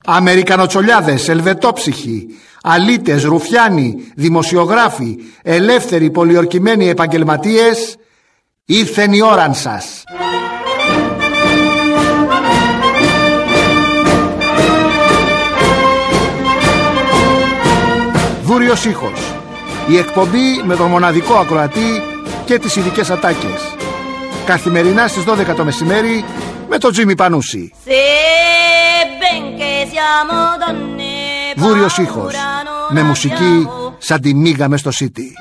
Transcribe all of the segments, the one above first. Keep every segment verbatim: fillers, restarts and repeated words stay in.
Αμερικανοτσολιάδες, ελβετόψυχοι, αλήτες, ρουφιάνοι, δημοσιογράφοι, ελεύθεροι, πολιορκημένοι επαγγελματίες, ήρθεν η ώραν σας. Βούριος ήχος. Η εκπομπή με τον μοναδικό ακροατή και τις ειδικές ατάκες. Καθημερινά στις δώδεκα το μεσημέρι με τον Τζίμι Πανούση. Βούριος ήχος. Με μουσική σαν τη μίγα μες στο City.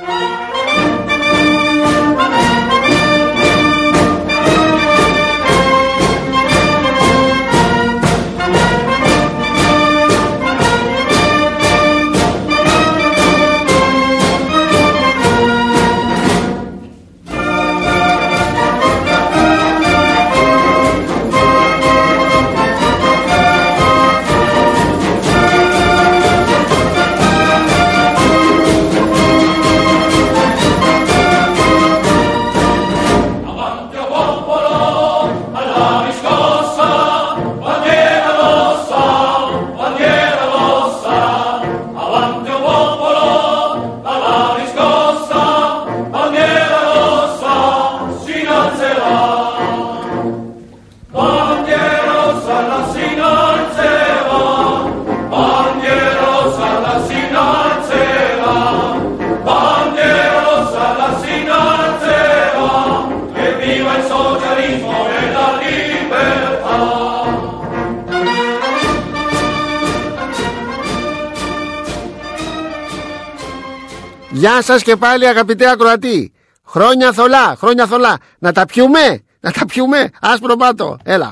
Γεια σας και πάλι αγαπητέ ακροατή. Χρόνια θολά, χρόνια θολά. Να τα πιούμε, να τα πιούμε. Άσπρο πάτο, έλα.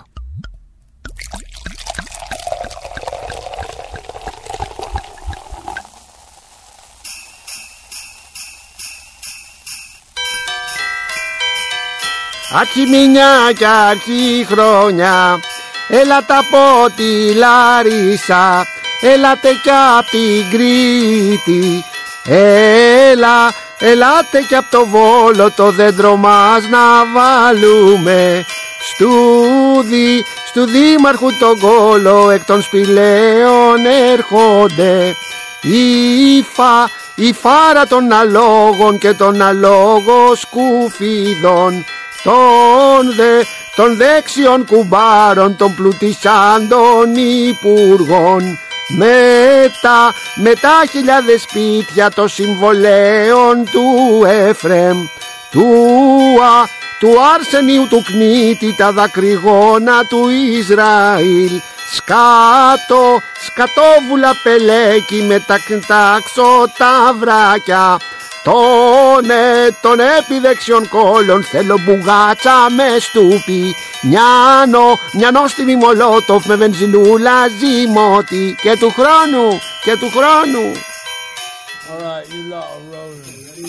Άρχι μηνιά κι άρχι χρόνια, έλα τα πω τη Λαρίσα, έλατε κι απ' την Κρήτη. Έλα, ελάτε κι απ' το Βόλο το δέντρο μας να βάλουμε στου, δι, στου δήμαρχου τον κόλο εκ των σπηλαίων έρχονται η, φα, η φάρα των αλόγων και των αλόγων σκουφίδων των, δε, των δέξιων κουμπάρων των πλουτισάντων υπουργών. Μετά, μετά χιλιάδες σπίτια των συμβολέων του Εφραίμ, του, α, του Αρσενίου του Κνήτη, τα δακρυγόνα του Ισραήλ, σκάτω, σκατόβουλα πελέκι με τα κτάξω τα βράκια, των, ε, των επιδεξιών κόλων θέλω μπουγάτσα με στούπι, μιανό, μιανό στη Μολότοφ με βενζινούλα ζυμώτη και του χρόνου, και του χρόνου. Alright, you lot are rolling.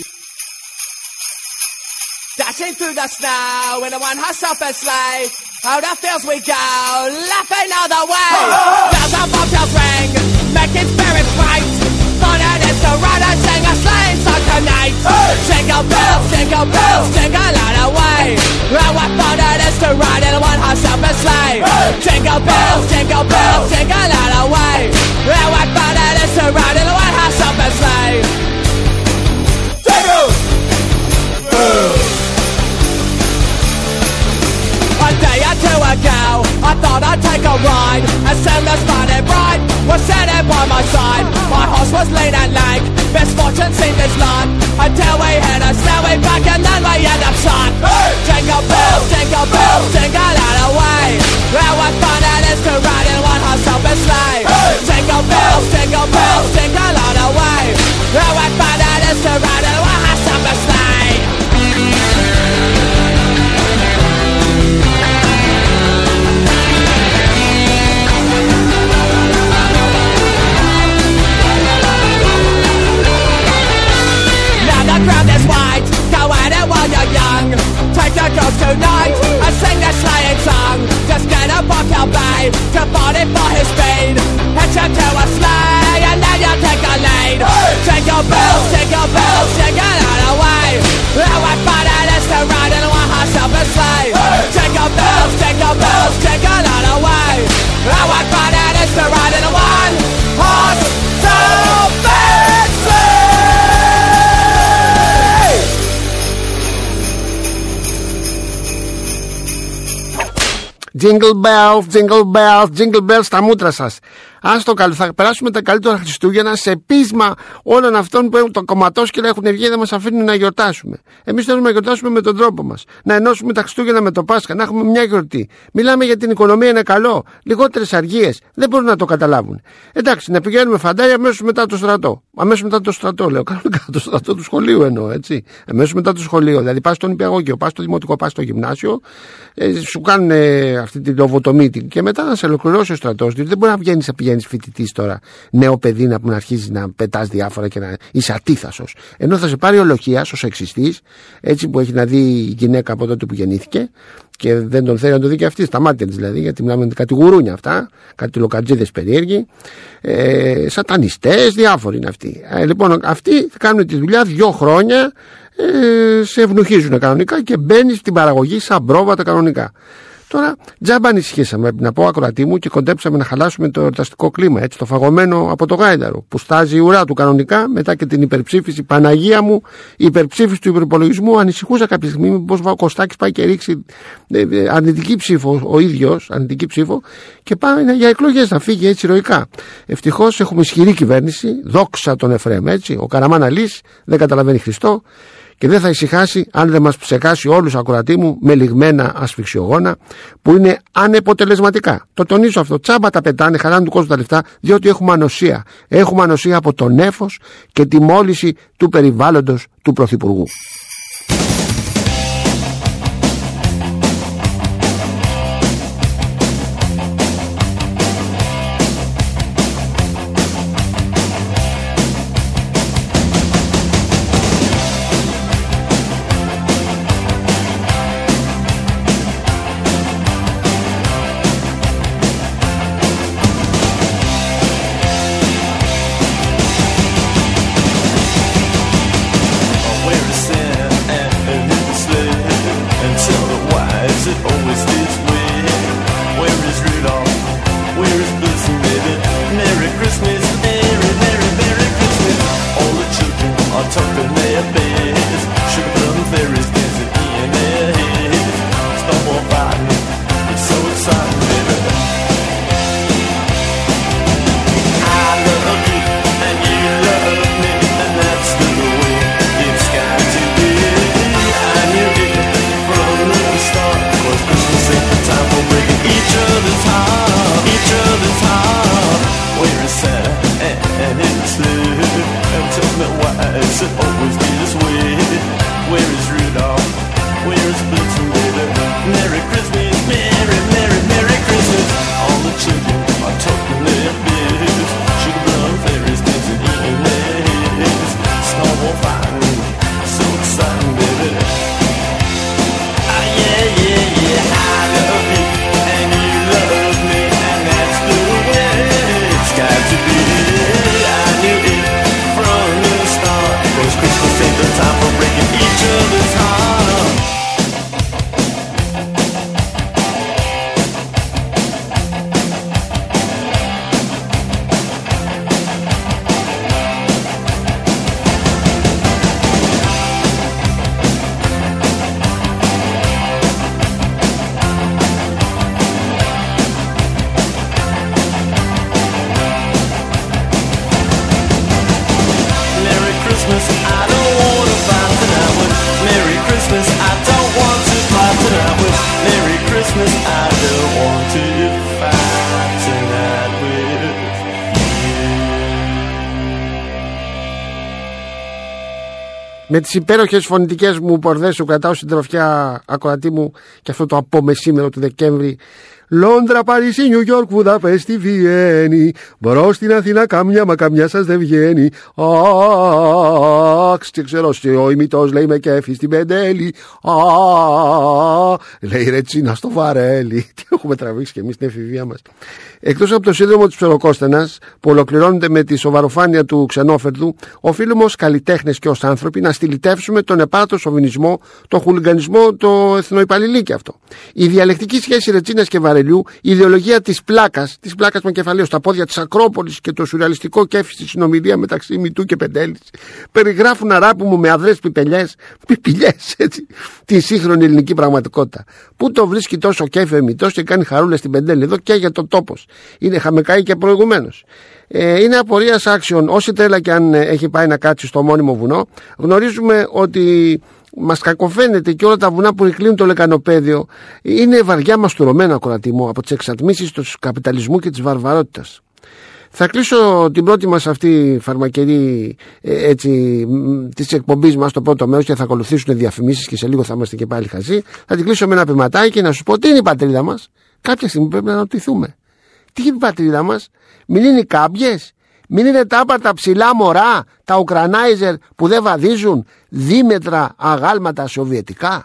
Dashing through the snow in a one horse open sleigh, out the fields we go, laughing all the way. Bells on bobtails ring, making spirits bright. Fun it is to ride and sing a sleighing song tonight. Hey! Jingle bells, jingle bells, jingle all the way. And what fun it is to ride in a one horse open sleigh. Hey! Jingle bells, jingle bells, jingle all the way. And what fun it is to ride in a one horse open sleigh. Jingle bells. A day or two ago, I thought I'd take a ride, and soon the spotted bride was sitting by my side. My horse was lean and lank, misfortune seemed his lot, until we hit a snowy back and then we end up shot. Hey! Jingle bells, jingle bells, jingle all the way. And what fun it is to ride in one horse open sleigh. Jingle bells, jingle bells, jingle bells στα μούτρα σας. Άστο καλό, θα περάσουμε τα καλύτερα Χριστούγεννα σε πείσμα όλων αυτών που έχουν το κομματόσκυλα, έχουν βγει, δεν μας αφήνουν να γιορτάσουμε. Εμείς θέλουμε να γιορτάσουμε με τον τρόπο μας. Να ενώσουμε τα Χριστούγεννα με το Πάσχα, να έχουμε μια γιορτή. Μιλάμε για την οικονομία, είναι καλό. Λιγότερες αργίες, δεν μπορούν να το καταλάβουν. Εντάξει, να πηγαίνουμε φαντάρια αμέσως μετά το στρατό. Αμέσως μετά το στρατό, λέω. Κανονικά το στρατό του σχολείου εννοώ, έτσι. Αμέσως μετά το σχολείο. Δηλαδή πας στον νηπιαγωγείο, πας στο δημοτικό, πας στο γυμνάσιο, ε, σου κάνουν ε, αυτή την λοβοτομή και μετά να σε ολοκληρώσει ο στρατός. Δηλαδή δεν μπορεί να βγαίνει πηγαίνεις φοιτητής τώρα, νέο παιδί, να, να αρχίζει να πετάς διάφορα και να είσαι ατίθασος. Ενώ θα σε πάρει ο λοχείας, ο σεξιστής, έτσι που έχει να δει η γυναίκα από τότε που γεννήθηκε και δεν τον θέλει να το δει και αυτή, στα μάτια της δηλαδή, γιατί μιλάμε με κάτι γουρούνια αυτά, κάτι λοκατζίδες περίεργοι, ε, σατανιστές, διάφοροι είναι αυτοί. Ε, λοιπόν, αυτοί θα κάνουν τη δουλειά δύο χρόνια, ε, σε ευνοχίζουν κανονικά και μπαίνει στην παραγωγή σαν πρόβατα κανονικά. Τώρα, τζάμπα ανησυχήσαμε, να πω ακροατή μου, και κοντέψαμε να χαλάσουμε το εορταστικό κλίμα, έτσι, το φαγωμένο από το γάιδαρο, που στάζει η ουρά του κανονικά μετά και την υπερψήφιση. Παναγία μου, η υπερψήφιση του υπερυπολογισμού, ανησυχούσα κάποια στιγμή μήπως ο Κωστάκης πάει και ρίξει ε, ε, αρνητική ψήφο, ο ίδιος, αρνητική ψήφο, και πάει για εκλογές να φύγει έτσι ηρωικά. Ευτυχώς έχουμε ισχυρή κυβέρνηση, δόξα τον Εφραίμ, έτσι. Ο Καραμάν Αλής δεν καταλαβαίνει Χριστό. Και δεν θα ησυχάσει αν δεν μας ψεκάσει όλους, ακροατή μου, με λιγμένα ασφυξιογόνα που είναι ανεποτελεσματικά. Το τονίζω αυτό. Τσάμπα τα πετάνε, χαλάνε του κόσμου τα λεφτά, διότι έχουμε ανοσία. Έχουμε ανοσία από το νέφος και τη μόλυνση του περιβάλλοντος του Πρωθυπουργού. Με τις υπέροχες φωνητικές μου πορδές σου κρατάω συντροφιά, ακροατή μου, και αυτό το απομεσήμερο του Δεκέμβρη. Λόντρα, Παρίσι, Νιου Γιόρκ, Βουδαπέστη, Βιέννη. Μπορώ στην Αθήνα καμιά, μα καμιά σας δεν βγαίνει. Αχ, και ξέρω, ο ημιτός λέει με κέφι στην Πεντέλη. Αχ, λέει Ρετσίνα στο Βαρέλι. Τι έχουμε τραβήξει κι εμείς την εφηβεία μας. Εκτός από το σύνδρομο της ψευδοκόστενας, που ολοκληρώνεται με τη σοβαροφάνεια του ξενόφερδου, οφείλουμε ως καλλιτέχνες και ως άνθρωποι να στυλιτεύσουμε τον επάρτο σοβινισμό, τον χουλιγκανισμό, το εθνοϊπαλληλίκι αυτό. Η διαλεκτική σχέση Ρετσίνας και Βαρέλι βαρελιού, η ιδεολογία της πλάκας, της πλάκας με κεφαλαίο στα πόδια της Ακρόπολης και το σουρεαλιστικό κέφι στη συνομιλία μεταξύ Μητού και Πεντέλης περιγράφουν αράπου μου με αδρές πιπελιές, πιπιλιές, έτσι, τη σύγχρονη ελληνική πραγματικότητα. Πού το βρίσκει τόσο κέφι ο Μητός και κάνει χαρούλες στην Πεντέλη? Εδώ και για το τόπος. Είναι, είχαμε καεί και προηγουμένως. Ε, είναι απορίας άξιων, όση τρέλα και αν έχει πάει να κάτσει στο μόνιμο βουνό, γνωρίζουμε ότι μας κακοφαίνεται και όλα τα βουνά που κλείνουν το λεκανοπέδιο είναι βαριά μαστουρωμένα, ακροατή μου, από τις εξατμίσεις του καπιταλισμού και της βαρβαρότητας. Θα κλείσω την πρώτη μας αυτή φαρμακερή ε, έτσι, της εκπομπής μας στο πρώτο μέρος και θα ακολουθήσουν διαφημίσεις και σε λίγο θα είμαστε και πάλι χαζοί. Θα την κλείσω με ένα πηματάκι και να σου πω τι είναι η πατρίδα μας. Κάποια στιγμή πρέπει να αναρωτηθούμε. Τι είναι η πατρίδα μας? Μην είναι οι κάμπιες? Μην είναι τα άπαρτα ψηλά μωρά, τα ουκρανάιζερ που δεν βαδίζουν δίμετρα αγάλματα σοβιετικά?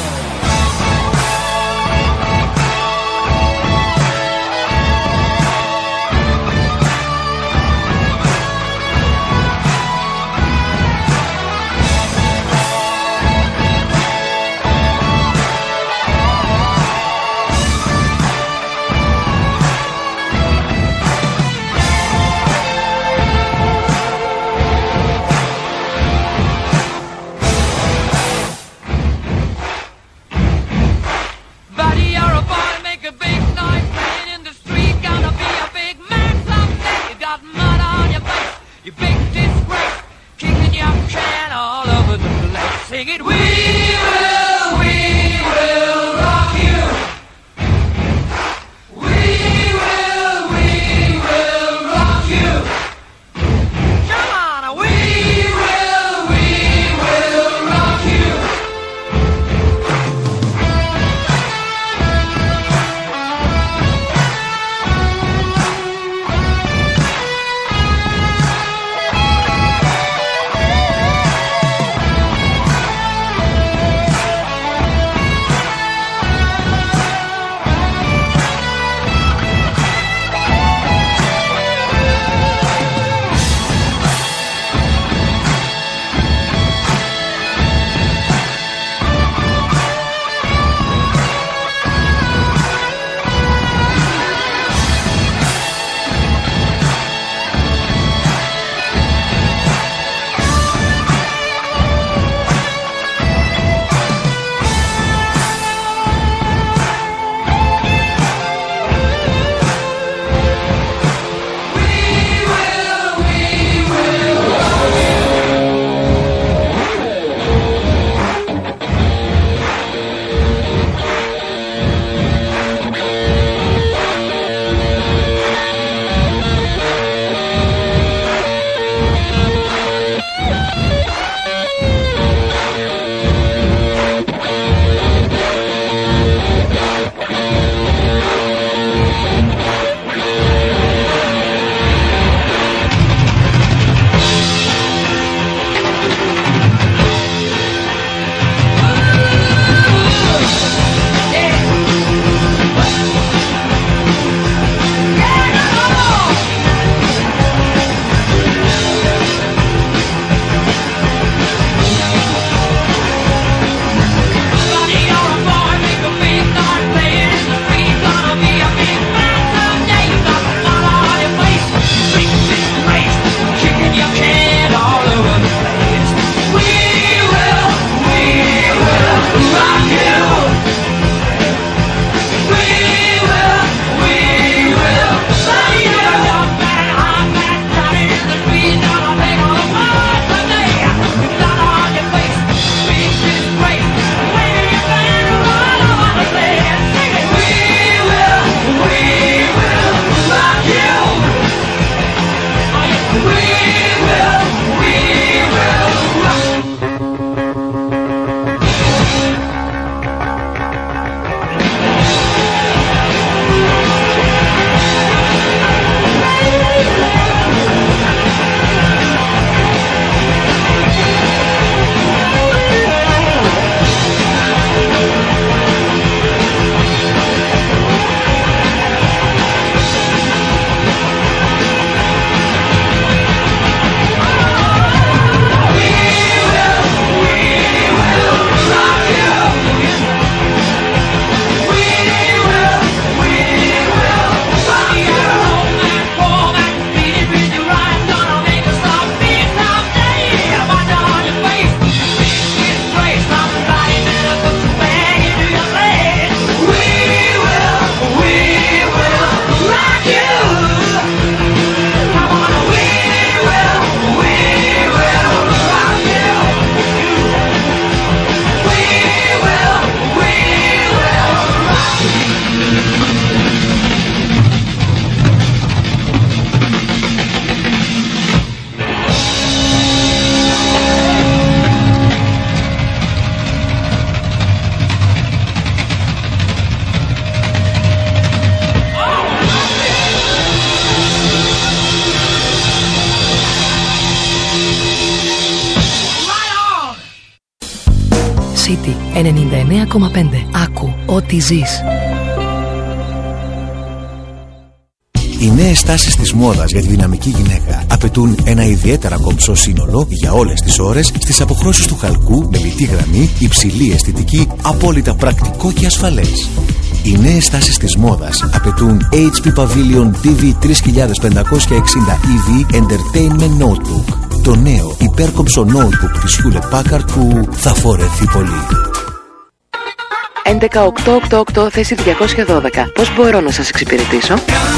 Sing it, we will, we will rock you. We will, we will rock you. Come on, we will, we will rock you. ενενήντα εννέα κόμμα πέντε. Άκου ό,τι ζεις. Οι νέες τάσεις της μόδας για τη δυναμική γυναίκα απαιτούν ένα ιδιαίτερα κομψό σύνολο για όλες τις ώρες στις αποχρώσεις του χαλκού με λιτή γραμμή, υψηλή αισθητική, απόλυτα πρακτικό και ασφαλές. Οι νέες τάσεις της μόδας απαιτούν έιτς πι Pavilion ντι βι τρεις χιλιάδες πεντακόσια εξήντα ι βι Entertainment Notebook. Το νέο υπέρκομψο notebook της Hewlett Packard που θα φορεθεί πολύ. έντεκα οκτακόσια ογδόντα οκτώ θέση διακόσια δώδεκα. Πώς μπορώ να σας εξυπηρετήσω?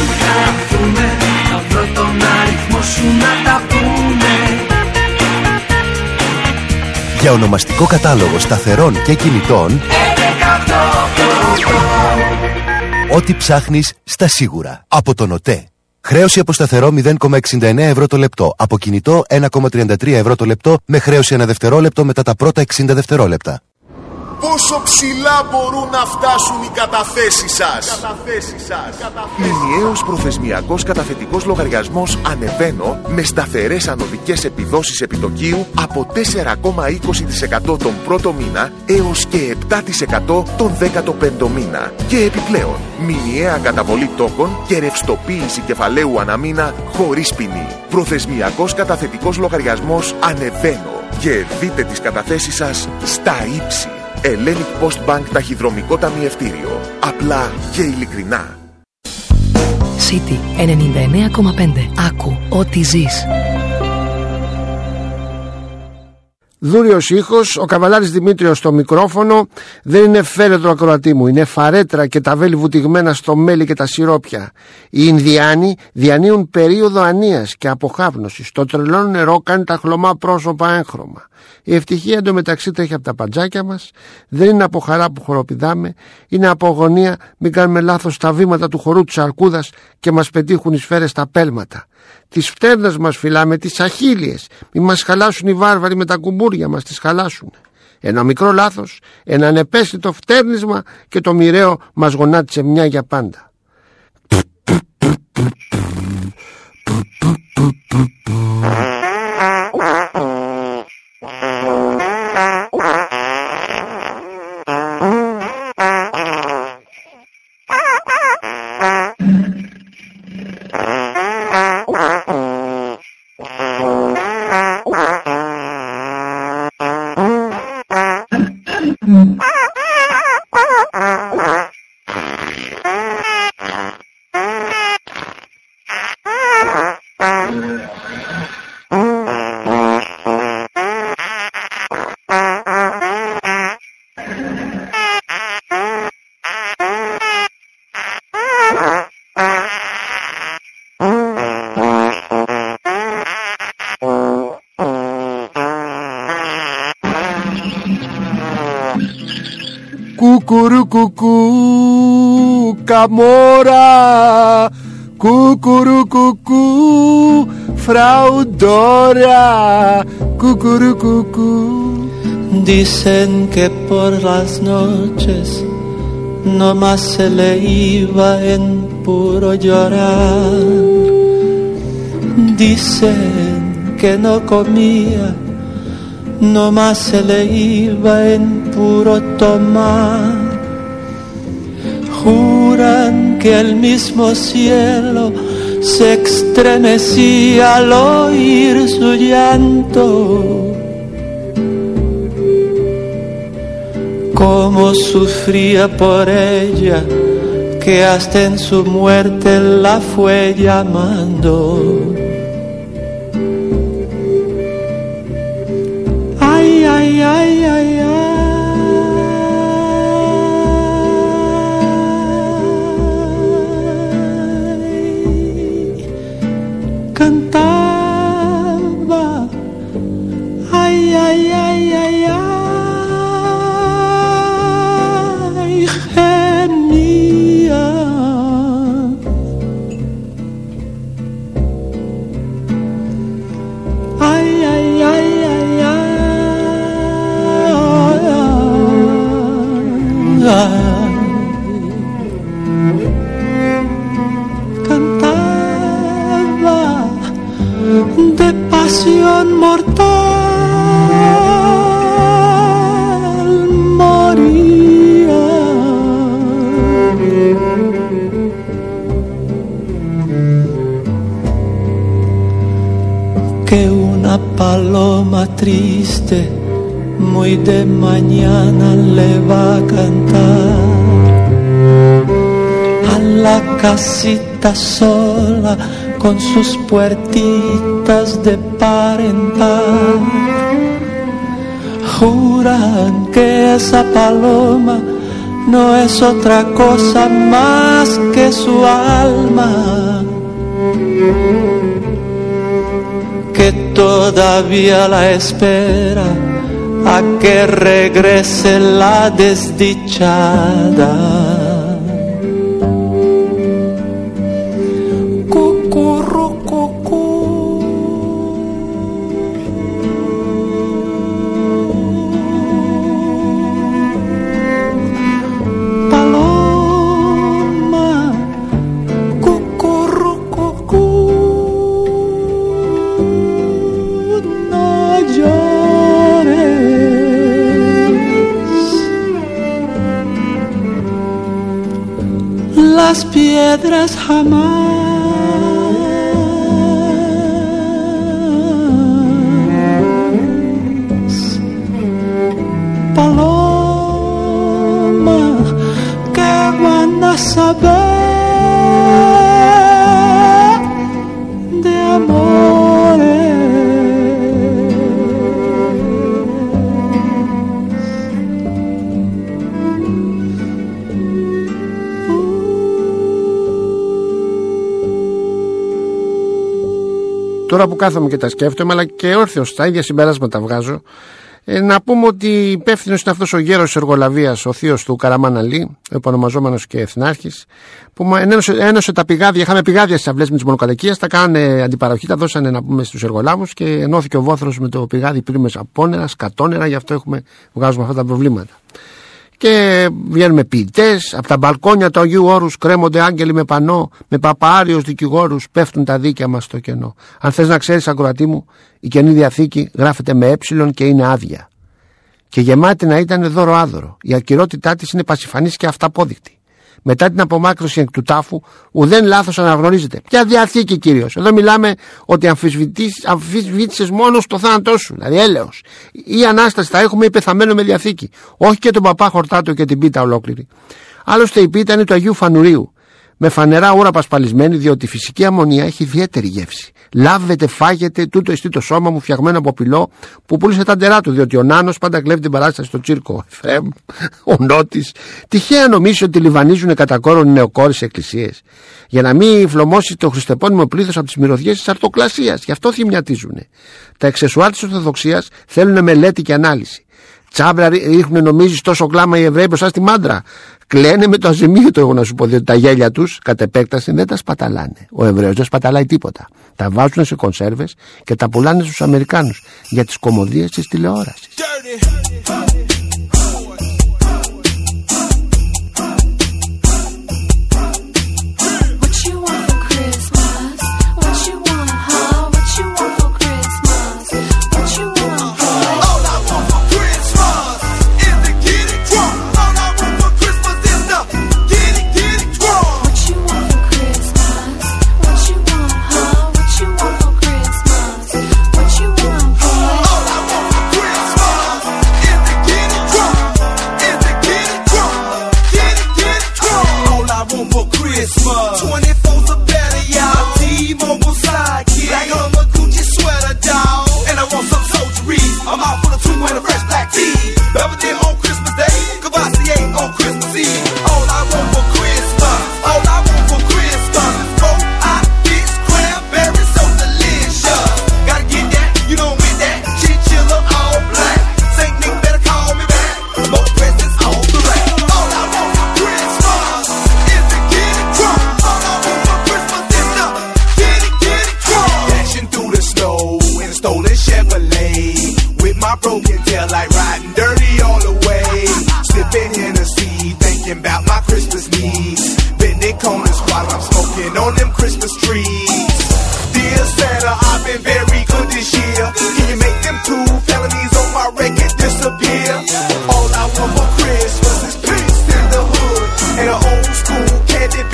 Για ονομαστικό κατάλογο σταθερών και κινητών, ό,τι ψάχνεις στα σίγουρα. Από τον ΟΤΕ. Χρέωση από σταθερό μηδέν κόμμα εξήντα εννέα ευρώ το λεπτό. Από κινητό ένα κόμμα τριάντα τρία ευρώ το λεπτό με χρέωση ένα δευτερόλεπτο μετά τα πρώτα εξήντα δευτερόλεπτα. Πόσο ψηλά μπορούν να φτάσουν οι καταθέσεις σας? Μηνιαίος προθεσμιακός καταθετικός λογαριασμός Ανεβαίνω με σταθερές ανωδικές επιδόσεις επιτοκίου από τέσσερα κόμμα είκοσι τοις εκατό τον πρώτο μήνα έως και επτά τοις εκατό τον δέκατο πέμπτο μήνα. Και επιπλέον, μηνιαία καταβολή τόκων και ρευστοποίηση κεφαλαίου αναμήνα χωρίς ποινή. Προθεσμιακός καταθετικός λογαριασμός Ανεβαίνω. Και δείτε τις καταθέσεις σας στα ύψη. Hellenic Post Bank ταχυδρομικό ταμιευτήριο. Απλά και ειλικρινά. City ενενήντα εννέα κόμμα πέντε. Άκου ό,τι ζεις. Δούριος ήχος, ο καβαλάρης Δημήτριος στο μικρόφωνο. Δεν είναι φέρετρο ακροατή μου, είναι φαρέτρα και τα βέλη βουτυγμένα στο μέλι και τα σιρόπια. Οι Ινδιάνοι διανύουν περίοδο ανίας και αποχάπνωσης. Το τρελό νερό κάνει τα χλωμά πρόσωπα έγχρωμα. Η ευτυχία εντωμεταξύ τρέχει από τα παντζάκια μας. Δεν είναι από χαρά που χοροπηδάμε, είναι από αγωνία μην κάνουμε λάθος στα βήματα του χορού της αρκούδας και μας πετύχουν οι σφαίρες στα πέλματα. Τις φτέρνες μας φυλάμε, τις αχίλιες. Μη μας χαλάσουν οι βάρβαροι με τα κουμπούρια μας, τις χαλάσουν. Ένα μικρό λάθος, ένα ανεπαίσθητο φτέρνισμα και το μοιραίο μας γονάτισε μια για πάντα. Κουκουρου κουκού καμόρα, κουκουρου κουκού φραουντόρα, κουκουρου κουκού. Dicen que por las noches no más se le iba en puro llorar. Dicen que no comía, no más se le iba en puro tomar. Juran que el mismo cielo se estremecía al oír su llanto. Cómo sufría por ella, que hasta en su muerte la fue llamando. Ay, ay, ay, ay, ay. Cantaba, ay, ay, ay, ay, ay, gemía. Ay, ay, ay, ay, ay, ay. Cantaba de pasión mortal, que una paloma triste muy de mañana le va a cantar a la casita sola con sus puertitas de par en par. Juran que esa paloma no es otra cosa más que su alma, que todavía la espera a que regrese la desdichada. Las piedras jamás, paloma, que van a saber de amores. Τώρα που κάθομαι και τα σκέφτομαι, αλλά και όρθιος τα ίδια συμπεράσματα βγάζω, ε, να πούμε ότι υπεύθυνος είναι αυτός ο γέρος της εργολαβίας, ο θείος του Καραμάν Αλή, επωνομαζόμενος και εθνάρχης, που ένωσε, ένωσε τα πηγάδια. Είχαμε πηγάδια στις αυλές με τις μονοκατοικίες, τα κάνανε αντιπαροχή, τα δώσανε να πούμε στους εργολάβους και ενώθηκε ο βόθρος με το πηγάδι πλήμες απόνερα, σκατόνερα, γι' αυτό έχουμε, βγάζουμε αυτά τα προβλήματα. Και βγαίνουμε ποιητές, από τα μπαλκόνια του Αγίου Όρους κρέμονται άγγελοι με πανό, με παπαάριος δικηγόρους πέφτουν τα δίκαια μας στο κενό. Αν θες να ξέρεις, ακροατή μου, η Καινή Διαθήκη γράφεται με ε και είναι άδεια. Και γεμάτη να ήταν δώρο άδωρο. Η ακυρότητά της είναι πασιφανής και αυταπόδεικτη. Μετά την απομάκρυνση εκ του τάφου, ουδέν λάθος αναγνωρίζεται. Ποια Διαθήκη, κύριος? Εδώ μιλάμε ότι αμφισβήτησες μόνο στο θάνατό σου, δηλαδή έλεος. Η Ανάσταση θα έχουμε ή πεθαμένο με Διαθήκη. Όχι και τον παπά Χορτάτο και την πίτα ολόκληρη. Άλλωστε η πίτα είναι του Αγίου Φανουρίου, με φανερά ούρα πασπαλισμένη, διότι η φυσική αμμονία έχει ιδιαίτερη γεύση. Λάβετε, φάγετε, τούτο εστί το σώμα μου φτιαγμένο από πυλό που πούλησε τα ντερά του, διότι ο Νάνος πάντα κλέβει την παράσταση στο τσίρκο. Εφραίμ, ο Νότης. Τυχαία νομίζει ότι λιβανίζουν κατά κόρον οι νεοκόρες εκκλησίες, για να μην φλωμώσει το χριστεπώνυμο πλήθος από τις μυρωδιές της αρτοκλασίας. Γι' αυτό θυμιατίζουν. Τα εξεσουάρ της Ορθοδοξίας θέλουν μελέτη και ανάλυση. Τσάμπρα ρίχνουν, νομίζεις, τόσο κλάμα οι Εβραίοι μπροστά στη μάντρα. Κλαίνε με το αζημίωτο, εγώ να σου πω, διότι τα γέλια τους κατ' επέκταση δεν τα σπαταλάνε. Ο Εβραίος δεν σπαταλάει τίποτα. Τα βάζουν σε κονσέρβες και τα πουλάνε στους Αμερικάνους για τις κωμωδίες της τηλεόρασης.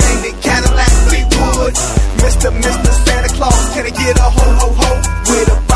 Mister Mister Santa Claus, can I get a ho ho ho with a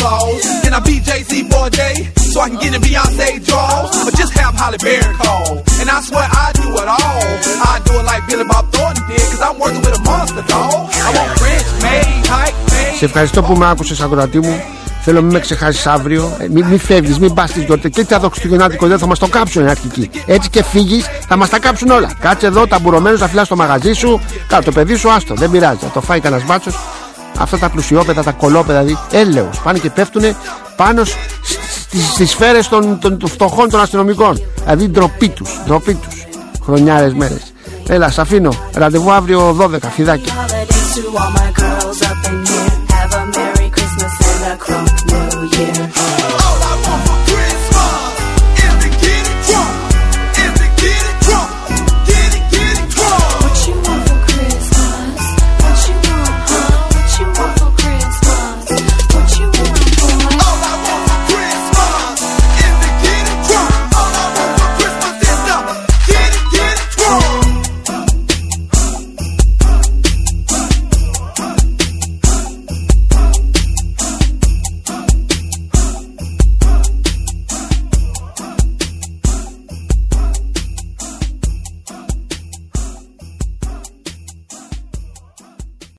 Claus. Can I be Jay-Z for a day so I can get in Beyonce draws? Or just have Holly Berry call? And I swear I do it all. I do it like Billy Bob Thornton did, cause I'm working with a monster dog. I want French made, hype made. Σε ευχαριστώ που με άκουσες, ακροατή μου. Θέλω μην με ξεχάσεις αύριο. ε, Μην μη φεύγεις, μην πας στις γιορτές. Και τα δοξιτογεννάτικο δεν θα μας το κάψουν οι αρχικοί. Έτσι και φύγεις, θα μας τα κάψουν όλα. Κάτσε εδώ ταμπουρωμένος, θα φυλάς στο μαγαζί σου. Κάτω το παιδί σου, άστο, δεν πειράζει. Θα το φάει κανένας μπάτσος. Αυτά τα πλουσιόπεδα, τα κολόπεδα, δηλαδή έλεος. Πάνε και πέφτουνε πάνω στις, στις σφαίρες των, των, των φτωχών των αστυνομικών. Δηλαδή ντροπή τους, ντροπή τους. Χρονιάρες μέρες. Έλα, σ' αφήνω. Ραντεβού αύριο δώδεκα, φιδάκι. Have a Merry Christmas and a Crunk New Year.